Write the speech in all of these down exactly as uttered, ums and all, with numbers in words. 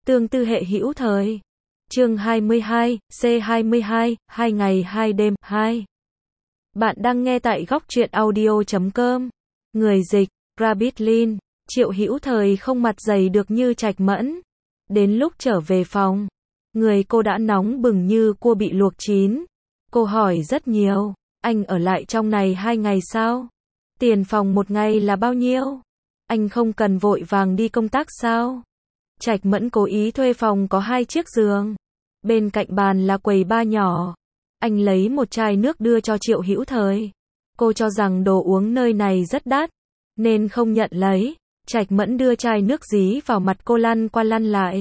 Tương tư hệ hữu thời. Chương hai mươi hai, C hai mươi hai, hai ngày hai đêm, hai. Bạn đang nghe tại góc truyện audio chấm com. Người dịch, Rabbit Lin. Triệu Hữu Thời không mặt dày được như Trạch Mẫn. Đến lúc trở về phòng, người cô đã nóng bừng như cua bị luộc chín. Cô hỏi rất nhiều, anh ở lại trong này hai ngày sao? Tiền phòng một ngày là bao nhiêu? Anh không cần vội vàng đi công tác sao? Trạch Mẫn cố ý thuê phòng có hai chiếc giường. Bên cạnh bàn là quầy bar nhỏ. Anh lấy một chai nước đưa cho Triệu Hữu Thời. Cô cho rằng đồ uống nơi này rất đắt, nên không nhận lấy. Trạch Mẫn đưa chai nước dí vào mặt cô lăn qua lăn lại.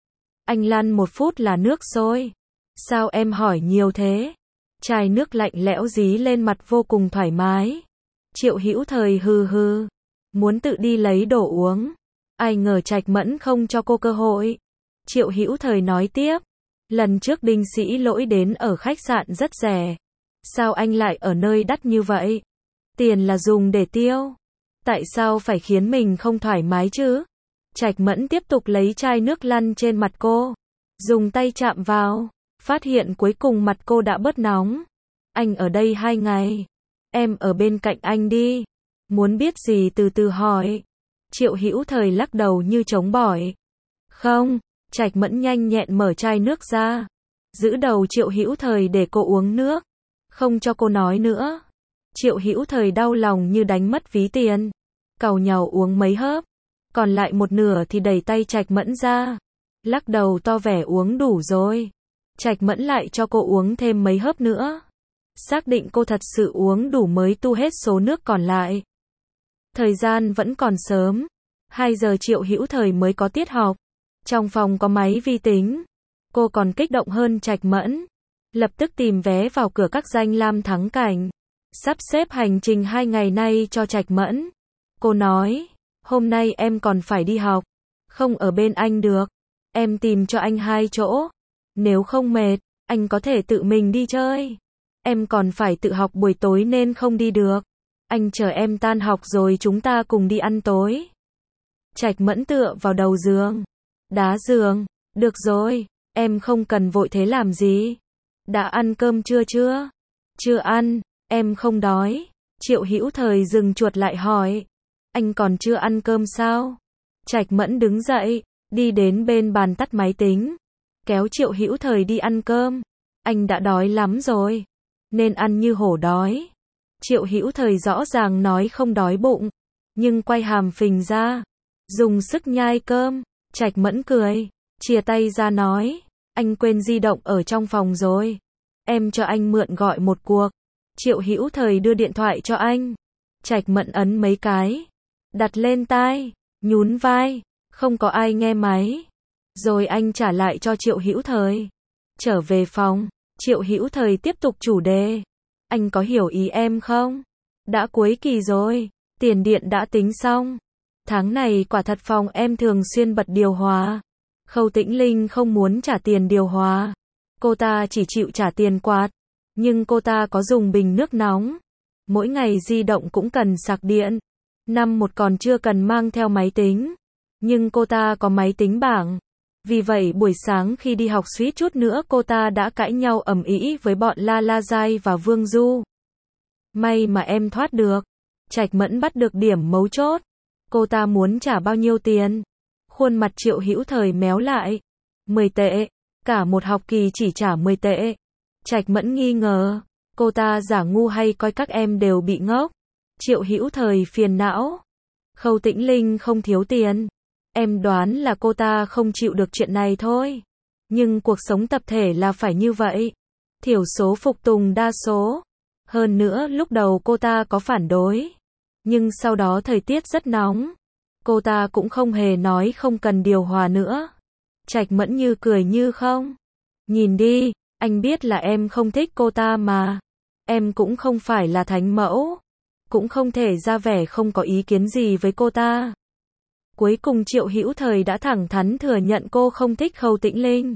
Anh lăn một phút là nước sôi. Sao em hỏi nhiều thế? Chai nước lạnh lẽo dí lên mặt vô cùng thoải mái. Triệu Hữu Thời hừ hừ, muốn tự đi lấy đồ uống. Ai ngờ Trạch Mẫn không cho cô cơ hội. Triệu Hữu Thời nói tiếp, lần trước Đinh Sĩ Lỗi đến ở khách sạn rất rẻ. Sao anh lại ở nơi đắt như vậy? Tiền là dùng để tiêu. Tại sao phải khiến mình không thoải mái chứ? Trạch Mẫn tiếp tục lấy chai nước lăn trên mặt cô. Dùng tay chạm vào, phát hiện cuối cùng mặt cô đã bớt nóng. Anh ở đây hai ngày. Em ở bên cạnh anh đi. Muốn biết gì từ từ hỏi. Triệu Hữu Thời lắc đầu như chống bỏi. Không. Trạch Mẫn nhanh nhẹn mở chai nước ra. Giữ đầu Triệu Hữu Thời để cô uống nước. Không cho cô nói nữa. Triệu Hữu Thời đau lòng như đánh mất ví tiền. Càu nhàu uống mấy hớp. Còn lại một nửa thì đẩy tay Trạch Mẫn ra. Lắc đầu to vẻ uống đủ rồi. Trạch Mẫn lại cho cô uống thêm mấy hớp nữa. Xác định cô thật sự uống đủ mới tu hết số nước còn lại. Thời gian vẫn còn sớm. hai giờ Triệu Hữu Thời mới có tiết học. Trong phòng có máy vi tính. Cô còn kích động hơn Trạch Mẫn. Lập tức tìm vé vào cửa các danh lam thắng cảnh. Sắp xếp hành trình hai ngày nay cho Trạch Mẫn. Cô nói, hôm nay em còn phải đi học. Không ở bên anh được. Em tìm cho anh hai chỗ. Nếu không mệt, anh có thể tự mình đi chơi. Em còn phải tự học buổi tối nên không đi được. Anh chờ em tan học rồi chúng ta cùng đi ăn tối. Trạch Mẫn tựa vào đầu giường. Đá giường. Được rồi, em không cần vội thế làm gì. Đã ăn cơm chưa chưa? Chưa ăn, em không đói. Triệu Hữu Thời dừng chuột lại hỏi. Anh còn chưa ăn cơm sao? Trạch Mẫn đứng dậy, đi đến bên bàn tắt máy tính. Kéo Triệu Hữu Thời đi ăn cơm. Anh đã đói lắm rồi. Nên ăn như hổ đói. Triệu Hữu Thời rõ ràng nói không đói bụng. Nhưng quay hàm phình ra. Dùng sức nhai cơm. Trạch Mẫn cười. Chia tay ra nói. Anh quên di động ở trong phòng rồi. Em cho anh mượn gọi một cuộc. Triệu Hữu Thời đưa điện thoại cho anh. Trạch Mẫn ấn mấy cái. Đặt lên tai. Nhún vai. Không có ai nghe máy. Rồi anh trả lại cho Triệu Hữu Thời. Trở về phòng. Triệu Hữu Thời tiếp tục chủ đề. Anh có hiểu ý em không? Đã cuối kỳ rồi. Tiền điện đã tính xong. Tháng này quả thật phòng em thường xuyên bật điều hòa. Khâu Tĩnh Linh không muốn trả tiền điều hòa. Cô ta chỉ chịu trả tiền quạt. Nhưng cô ta có dùng bình nước nóng. Mỗi ngày di động cũng cần sạc điện. Năm một còn chưa cần mang theo máy tính. Nhưng cô ta có máy tính bảng. Vì vậy buổi sáng khi đi học suýt chút nữa cô ta đã cãi nhau ầm ĩ với bọn La La Giai và Vương Du. May mà em thoát được. Trạch Mẫn bắt được điểm mấu chốt. Cô ta muốn trả bao nhiêu tiền? Khuôn mặt Triệu Hữu Thời méo lại. mười tệ. Cả một học kỳ chỉ trả mười tệ. Trạch Mẫn nghi ngờ. Cô ta giả ngu hay coi các em đều bị ngốc? Triệu Hữu Thời phiền não. Khâu Tĩnh Linh không thiếu tiền. Em đoán là cô ta không chịu được chuyện này thôi. Nhưng cuộc sống tập thể là phải như vậy. Thiểu số phục tùng đa số. Hơn nữa lúc đầu cô ta có phản đối. Nhưng sau đó thời tiết rất nóng. Cô ta cũng không hề nói không cần điều hòa nữa. Trạch Mẫn như cười như không. Nhìn đi, anh biết là em không thích cô ta mà. Em cũng không phải là thánh mẫu. Cũng không thể ra vẻ không có ý kiến gì với cô ta. Cuối cùng Triệu Hữu Thời đã thẳng thắn thừa nhận cô không thích Khâu Tĩnh Linh.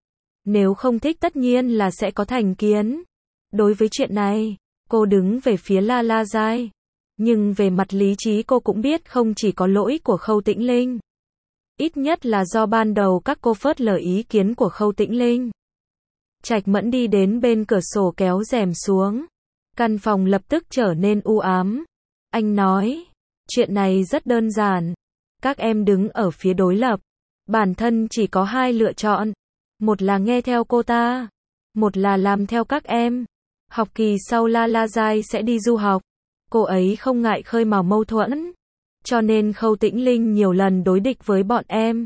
Nếu không thích tất nhiên là sẽ có thành kiến. Đối với chuyện này, cô đứng về phía La La Giai. Nhưng về mặt lý trí cô cũng biết không chỉ có lỗi của Khâu Tĩnh Linh. Ít nhất là do ban đầu các cô phớt lờ ý kiến của Khâu Tĩnh Linh. Trạch Mẫn đi đến bên cửa sổ kéo rèm xuống. Căn phòng lập tức trở nên u ám. Anh nói, chuyện này rất đơn giản. Các em đứng ở phía đối lập. Bản thân chỉ có hai lựa chọn. Một là nghe theo cô ta. Một là làm theo các em. Học kỳ sau La La Giai sẽ đi du học. Cô ấy không ngại khơi mào mâu thuẫn. Cho nên Khâu Tĩnh Linh nhiều lần đối địch với bọn em.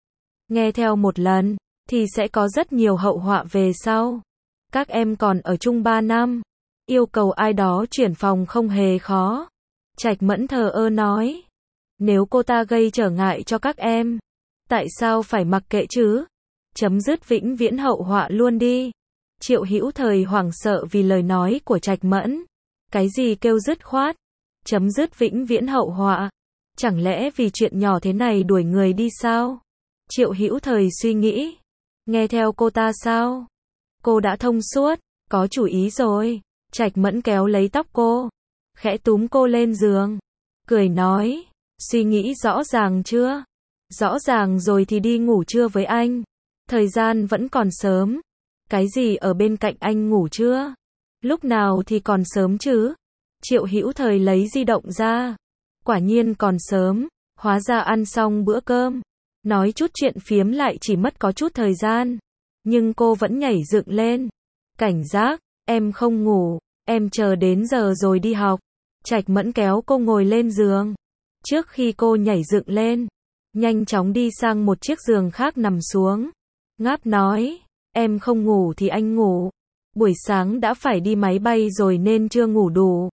Nghe theo một lần, thì sẽ có rất nhiều hậu họa về sau. Các em còn ở chung ba năm. Yêu cầu ai đó chuyển phòng không hề khó. Trạch Mẫn thờ ơ nói. Nếu cô ta gây trở ngại cho các em, tại sao phải mặc kệ chứ? Chấm dứt vĩnh viễn hậu họa luôn đi. Triệu Hữu Thời hoảng sợ vì lời nói của Trạch Mẫn. Cái gì kêu dứt khoát? Chấm dứt vĩnh viễn hậu họa? Chẳng lẽ vì chuyện nhỏ thế này đuổi người đi sao? Triệu Hữu Thời suy nghĩ. Nghe theo cô ta sao? Cô đã thông suốt, có chủ ý rồi. Trạch Mẫn kéo lấy tóc cô, khẽ túm cô lên giường, cười nói, suy nghĩ rõ ràng chưa? Rõ ràng rồi thì đi ngủ trưa với anh. Thời gian vẫn còn sớm. Cái gì ở bên cạnh anh ngủ trưa? Lúc nào thì còn sớm chứ? Triệu Hữu Thời lấy di động ra. Quả nhiên còn sớm, hóa ra ăn xong bữa cơm. Nói chút chuyện phiếm lại chỉ mất có chút thời gian. Nhưng cô vẫn nhảy dựng lên. Cảnh giác, em không ngủ, em chờ đến giờ rồi đi học. Trạch Mẫn kéo cô ngồi lên giường. Trước khi cô nhảy dựng lên, nhanh chóng đi sang một chiếc giường khác nằm xuống. Ngáp nói, em không ngủ thì anh ngủ. Buổi sáng đã phải đi máy bay rồi nên chưa ngủ đủ.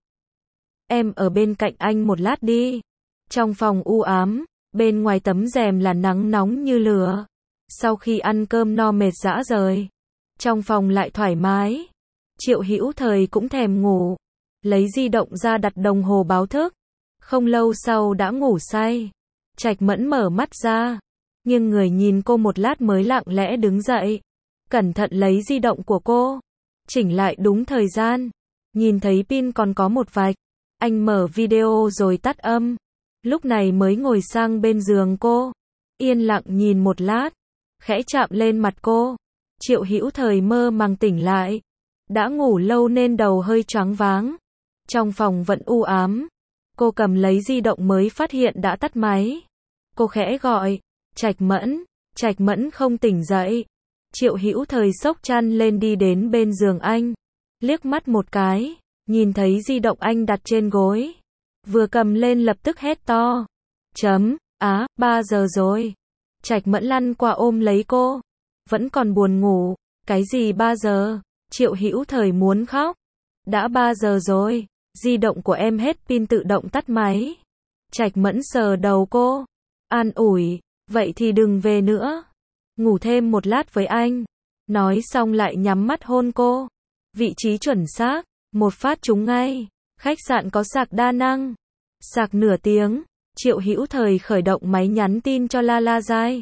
Em ở bên cạnh anh một lát đi. Trong phòng u ám, bên ngoài tấm rèm là nắng nóng như lửa. Sau khi ăn cơm no mệt rã rời, trong phòng lại thoải mái. Triệu Hữu Thời cũng thèm ngủ, lấy di động ra đặt đồng hồ báo thức. Không lâu sau đã ngủ say. Trạch Mẫn mở mắt ra, nhưng người nhìn cô một lát mới lặng lẽ đứng dậy, cẩn thận lấy di động của cô, chỉnh lại đúng thời gian. Nhìn thấy pin còn có một vạch, anh mở video rồi tắt âm. Lúc này mới ngồi sang bên giường cô, yên lặng nhìn một lát, khẽ chạm lên mặt cô. Triệu Hữu Thời mơ màng tỉnh lại, đã ngủ lâu nên đầu hơi choáng váng. Trong phòng vẫn u ám, cô cầm lấy di động mới phát hiện đã tắt máy. Cô khẽ gọi, Trạch Mẫn. Trạch Mẫn không tỉnh dậy. Triệu Hữu Thời xốc chăn lên đi đến bên giường anh, liếc mắt một cái, nhìn thấy di động anh đặt trên gối, vừa cầm lên lập tức hét to. Chấm, á, ba giờ rồi. Trạch Mẫn lăn qua ôm lấy cô. Vẫn còn buồn ngủ. Cái gì ba giờ? Triệu Hữu Thời muốn khóc. Đã ba giờ rồi, di động của em hết pin tự động tắt máy. Trạch Mẫn sờ đầu cô, an ủi, vậy thì đừng về nữa. Ngủ thêm một lát với anh. Nói xong lại nhắm mắt hôn cô. Vị trí chuẩn xác, một phát trúng ngay. Khách sạn có sạc đa năng. Sạc nửa tiếng, Triệu Hữu Thời khởi động máy nhắn tin cho La La Giai.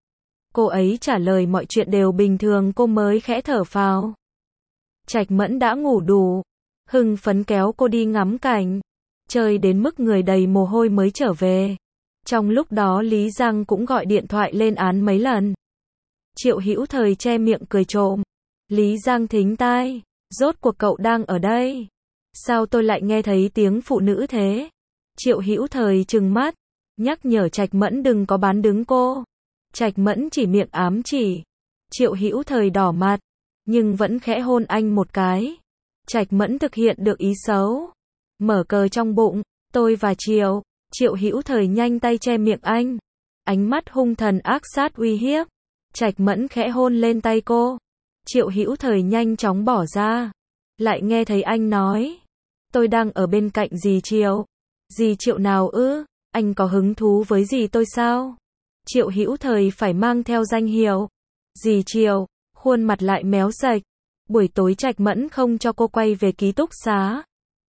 Cô ấy trả lời mọi chuyện đều bình thường, cô mới khẽ thở phào. Trạch Mẫn đã ngủ đủ, hưng phấn kéo cô đi ngắm cảnh, chơi đến mức người đầy mồ hôi mới trở về. Trong lúc đó Lý Giang cũng gọi điện thoại lên án mấy lần. Triệu Hữu Thời che miệng cười trộm. Lý Giang thính tai, rốt cuộc cậu đang ở đây? Sao tôi lại nghe thấy tiếng phụ nữ thế? Triệu Hữu Thời trừng mắt, nhắc nhở Trạch Mẫn đừng có bán đứng cô. Trạch Mẫn chỉ miệng ám chỉ. Triệu Hữu Thời đỏ mặt, nhưng vẫn khẽ hôn anh một cái. Trạch Mẫn thực hiện được ý xấu, mở cờ trong bụng, tôi và Triệu. Triệu Hữu Thời nhanh tay che miệng anh, ánh mắt hung thần ác sát uy hiếp. Trạch Mẫn khẽ hôn lên tay cô. Triệu Hữu Thời nhanh chóng bỏ ra, lại nghe thấy anh nói, tôi đang ở bên cạnh dì Triệu. Dì Triệu nào ư? Anh có hứng thú với dì tôi sao? Triệu Hữu Thời phải mang theo danh hiệu. Dì Triệu, khuôn mặt lại méo sạch. Buổi tối Trạch Mẫn không cho cô quay về ký túc xá,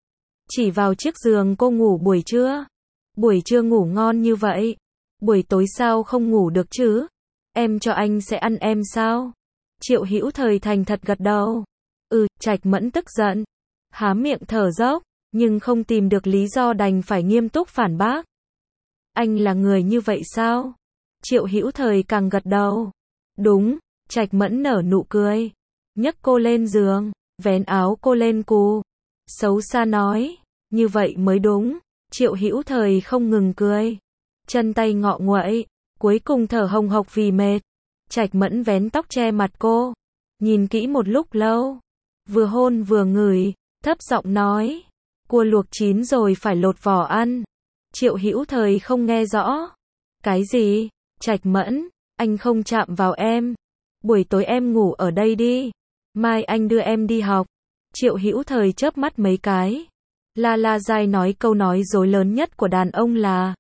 chỉ vào chiếc giường cô ngủ buổi trưa. Buổi trưa ngủ ngon như vậy, buổi tối sao không ngủ được chứ? Em cho anh sẽ ăn em sao? Triệu Hữu Thời thành thật gật đầu. Ừ, Trạch Mẫn tức giận, há miệng thở dốc, nhưng không tìm được lý do đành phải nghiêm túc phản bác. Anh là người như vậy sao? Triệu Hữu Thời càng gật đầu. Đúng, Trạch Mẫn nở nụ cười. Nhấc cô lên giường, vén áo cô lên cù. Xấu xa nói, như vậy mới đúng. Triệu Hữu Thời không ngừng cười. Chân tay ngọ nguậy, cuối cùng thở hồng hộc vì mệt. Trạch Mẫn vén tóc che mặt cô. Nhìn kỹ một lúc lâu. Vừa hôn vừa ngửi, thấp giọng nói. Cua luộc chín rồi phải lột vỏ ăn. Triệu Hữu Thời không nghe rõ. Cái gì? Trạch Mẫn, anh không chạm vào em. Buổi tối em ngủ ở đây đi. Mai anh đưa em đi học. Triệu Hữu Thời chớp mắt mấy cái. La La dai nói câu nói dối lớn nhất của đàn ông là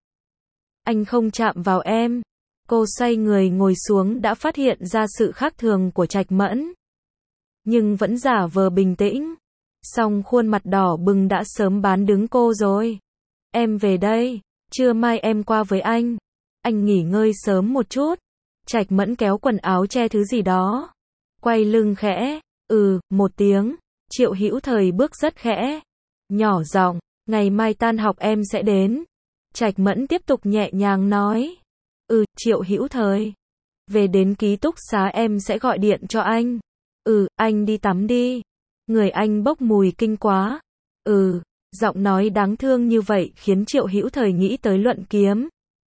anh không chạm vào em. Cô xoay người ngồi xuống đã phát hiện ra sự khác thường của Trạch Mẫn. Nhưng vẫn giả vờ bình tĩnh. Song khuôn mặt đỏ bừng đã sớm bán đứng cô rồi. Em về đây, trưa mai em qua với anh. Anh nghỉ ngơi sớm một chút. Trạch Mẫn kéo quần áo che thứ gì đó. Quay lưng khẽ, ừ, một tiếng. Triệu Hữu Thời bước rất khẽ. Nhỏ giọng, ngày mai tan học em sẽ đến. Trạch Mẫn tiếp tục nhẹ nhàng nói. Ừ, Triệu Hữu Thời. Về đến ký túc xá em sẽ gọi điện cho anh. Ừ, anh đi tắm đi. Người anh bốc mùi kinh quá. Ừ, giọng nói đáng thương như vậy khiến Triệu Hữu Thời nghĩ tới Luận Kiếm.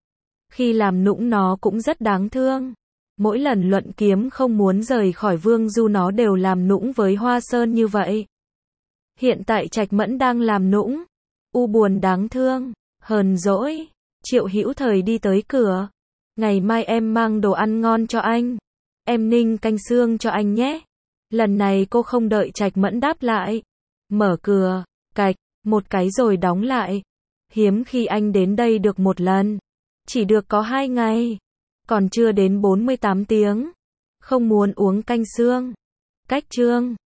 Khi làm nũng nó cũng rất đáng thương. Mỗi lần Luận Kiếm không muốn rời khỏi Vương Du nó đều làm nũng với Hoa Sơn như vậy. Hiện tại Trạch Mẫn đang làm nũng. U buồn đáng thương, hờn dỗi. Triệu Hữu Thời đi tới cửa. Ngày mai em mang đồ ăn ngon cho anh. Em ninh canh xương cho anh nhé. Lần này cô không đợi Trạch Mẫn đáp lại. Mở cửa, cạch, một cái rồi đóng lại. Hiếm khi anh đến đây được một lần. Chỉ được có hai ngày. Còn chưa đến bốn mươi tám tiếng. Không muốn uống canh xương. Cách chương